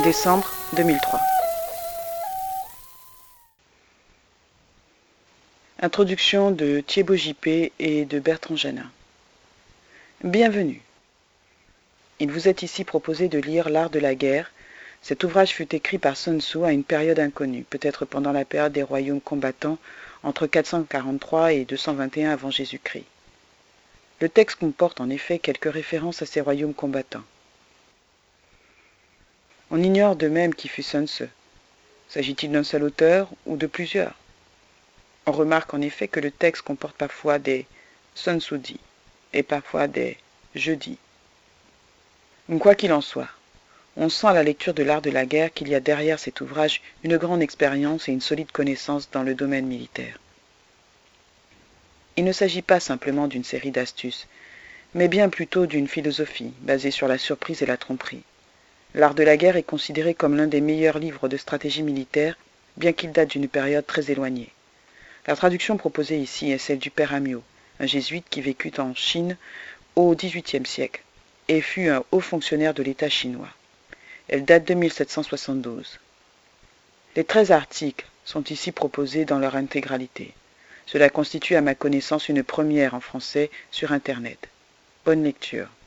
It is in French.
Décembre 2003. Introduction de Thiébaut J.P. et de Bertrand Janin. Bienvenue. Il vous est ici proposé de lire L'Art de la guerre. Cet ouvrage fut écrit par Sun Tzu à une période inconnue, peut-être pendant la période des royaumes combattants, entre 443 et 221 avant Jésus-Christ. Le texte comporte en effet quelques références à ces royaumes combattants. On ignore de même qui fut Sun Tzu. S'agit-il d'un seul auteur ou de plusieurs? On remarque en effet que le texte comporte parfois des Sun Tzu dit et parfois des je dis. Quoi qu'il en soit, on sent à la lecture de L'Art de la guerre qu'il y a derrière cet ouvrage une grande expérience et une solide connaissance dans le domaine militaire. Il ne s'agit pas simplement d'une série d'astuces, mais bien plutôt d'une philosophie basée sur la surprise et la tromperie. L'Art de la guerre est considéré comme l'un des meilleurs livres de stratégie militaire, bien qu'il date d'une période très éloignée. La traduction proposée ici est celle du père Amyot, un jésuite qui vécut en Chine au XVIIIe siècle et fut un haut fonctionnaire de l'État chinois. Elle date de 1772. Les 13 articles sont ici proposés dans leur intégralité. Cela constitue à ma connaissance une première en français sur Internet. Bonne lecture.